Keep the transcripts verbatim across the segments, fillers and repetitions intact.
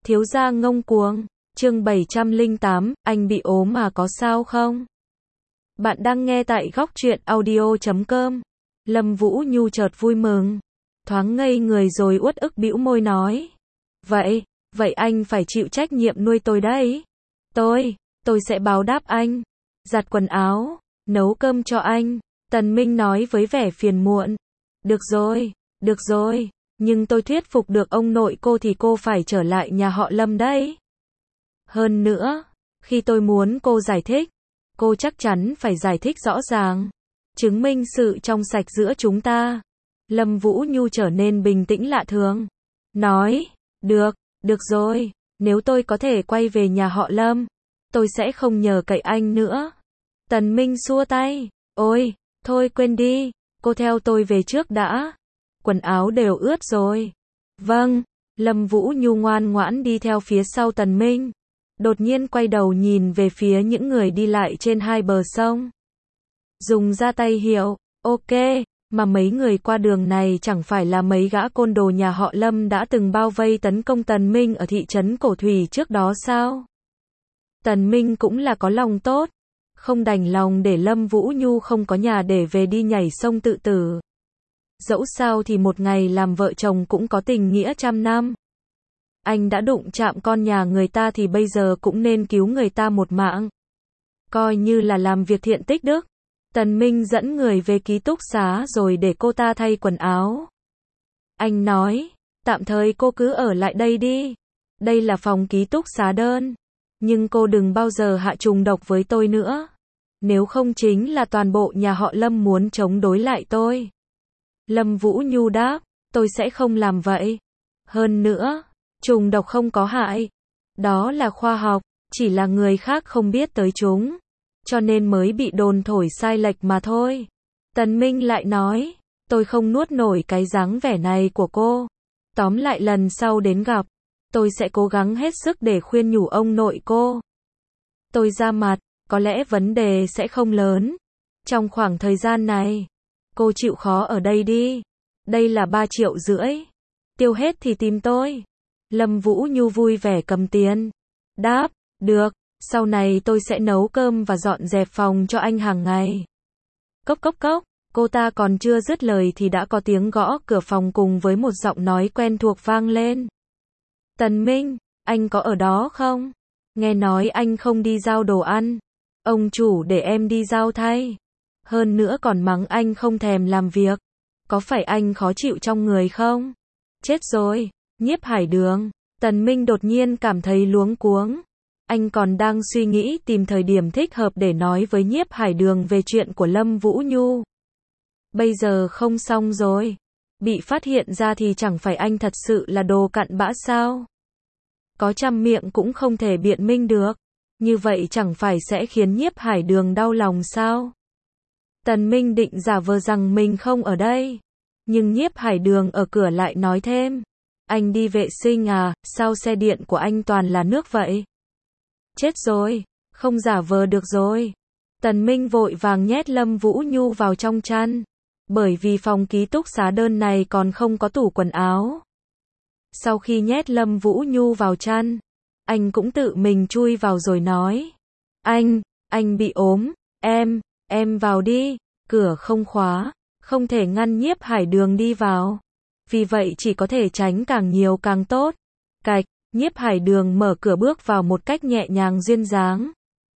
Thiếu gia ngông cuồng, chương bảy trăm lẻ tám, anh bị ốm mà có sao không? Bạn đang nghe tại góc truyện audio chấm com. Lâm Vũ Nhu chợt vui mừng, thoáng ngây người rồi uất ức bĩu môi nói. Vậy, vậy anh phải chịu trách nhiệm nuôi tôi đấy. Tôi, tôi sẽ báo đáp anh. Giặt quần áo, nấu cơm cho anh. Tần Minh nói với vẻ phiền muộn. Được rồi, được rồi, nhưng tôi thuyết phục được ông nội cô thì cô phải trở lại nhà họ Lâm đấy. Hơn nữa, khi tôi muốn cô giải thích, cô chắc chắn phải giải thích rõ ràng, chứng minh sự trong sạch giữa chúng ta. Lâm Vũ Nhu trở nên bình tĩnh lạ thường. Nói, được, được rồi, nếu tôi có thể quay về nhà họ Lâm, tôi sẽ không nhờ cậy anh nữa. Tần Minh xua tay, ôi, thôi quên đi, cô theo tôi về trước đã. Quần áo đều ướt rồi. Vâng, Lâm Vũ Nhu ngoan ngoãn đi theo phía sau Tần Minh. Đột nhiên quay đầu nhìn về phía những người đi lại trên hai bờ sông. Dùng ra tay hiệu, ok, mà mấy người qua đường này chẳng phải là mấy gã côn đồ nhà họ Lâm đã từng bao vây tấn công Tần Minh ở thị trấn Cổ Thủy trước đó sao? Tần Minh cũng là có lòng tốt, không đành lòng để Lâm Vũ Nhu không có nhà để về đi nhảy sông tự tử. Dẫu sao thì một ngày làm vợ chồng cũng có tình nghĩa trăm năm. Anh đã đụng chạm con nhà người ta thì bây giờ cũng nên cứu người ta một mạng. Coi như là làm việc thiện tích đức. Tần Minh dẫn người về ký túc xá rồi để cô ta thay quần áo. Anh nói, tạm thời cô cứ ở lại đây đi. Đây là phòng ký túc xá đơn. Nhưng cô đừng bao giờ hạ trùng độc với tôi nữa. Nếu không chính là toàn bộ nhà họ Lâm muốn chống đối lại tôi. Lâm Vũ Nhu đáp, tôi sẽ không làm vậy. Hơn nữa, trùng độc không có hại. Đó là khoa học, chỉ là người khác không biết tới chúng. Cho nên mới bị đồn thổi sai lệch mà thôi. Tần Minh lại nói, tôi không nuốt nổi cái dáng vẻ này của cô. Tóm lại lần sau đến gặp, tôi sẽ cố gắng hết sức để khuyên nhủ ông nội cô. Tôi ra mặt, có lẽ vấn đề sẽ không lớn. Trong khoảng thời gian này, cô chịu khó ở đây đi. Đây là ba triệu rưỡi. Tiêu hết thì tìm tôi. Lâm Vũ Nhu vui vẻ cầm tiền. Đáp, được, sau này tôi sẽ nấu cơm và dọn dẹp phòng cho anh hàng ngày. Cốc cốc cốc, cô ta còn chưa dứt lời thì đã có tiếng gõ cửa phòng cùng với một giọng nói quen thuộc vang lên. Tần Minh, anh có ở đó không? Nghe nói anh không đi giao đồ ăn. Ông chủ để em đi giao thay. Hơn nữa còn mắng anh không thèm làm việc. Có phải anh khó chịu trong người không? Chết rồi, Nhiếp Hải Đường. Tần Minh đột nhiên cảm thấy luống cuống. Anh còn đang suy nghĩ tìm thời điểm thích hợp để nói với Nhiếp Hải Đường về chuyện của Lâm Vũ Nhu. Bây giờ không xong rồi. Bị phát hiện ra thì chẳng phải anh thật sự là đồ cặn bã sao? Có trăm miệng cũng không thể biện minh được. Như vậy chẳng phải sẽ khiến Nhiếp Hải Đường đau lòng sao? Tần Minh định giả vờ rằng mình không ở đây. Nhưng Nhiếp Hải Đường ở cửa lại nói thêm. Anh đi vệ sinh à, sao xe điện của anh toàn là nước vậy? Chết rồi, không giả vờ được rồi. Tần Minh vội vàng nhét Lâm Vũ Nhu vào trong chăn. Bởi vì phòng ký túc xá đơn này còn không có tủ quần áo. Sau khi nhét Lâm Vũ Nhu vào chăn, anh cũng tự mình chui vào rồi nói. Anh, anh bị ốm, em, em vào đi, cửa không khóa, không thể ngăn Nhiếp Hải Đường đi vào. Vì vậy chỉ có thể tránh càng nhiều càng tốt. Cạch, Nhiếp Hải Đường mở cửa bước vào một cách nhẹ nhàng duyên dáng.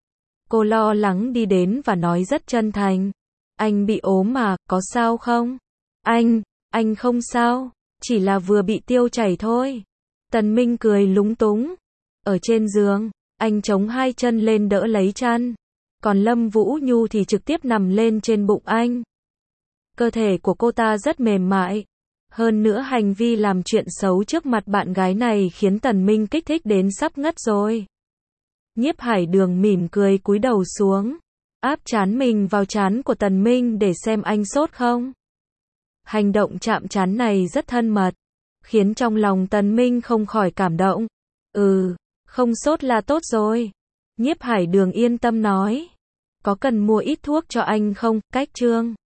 Cô lo lắng đi đến và nói rất chân thành. Anh bị ốm mà, có sao không? Anh, anh không sao, chỉ là vừa bị tiêu chảy thôi. Tần Minh cười lúng túng. Ở trên giường, anh chống hai chân lên đỡ lấy chăn. Còn Lâm Vũ Nhu thì trực tiếp nằm lên trên bụng anh. Cơ thể của cô ta rất mềm mại. Hơn nữa hành vi làm chuyện xấu trước mặt bạn gái này khiến Tần Minh kích thích đến sắp ngất rồi. Nhiếp Hải Đường mỉm cười cúi đầu xuống, áp trán mình vào trán của Tần Minh để xem anh sốt không. Hành động chạm trán này rất thân mật, khiến trong lòng Tần Minh không khỏi cảm động. Ừ, không sốt là tốt rồi. Nhiếp Hải Đường yên tâm nói. Có cần mua ít thuốc cho anh không? Cách trương.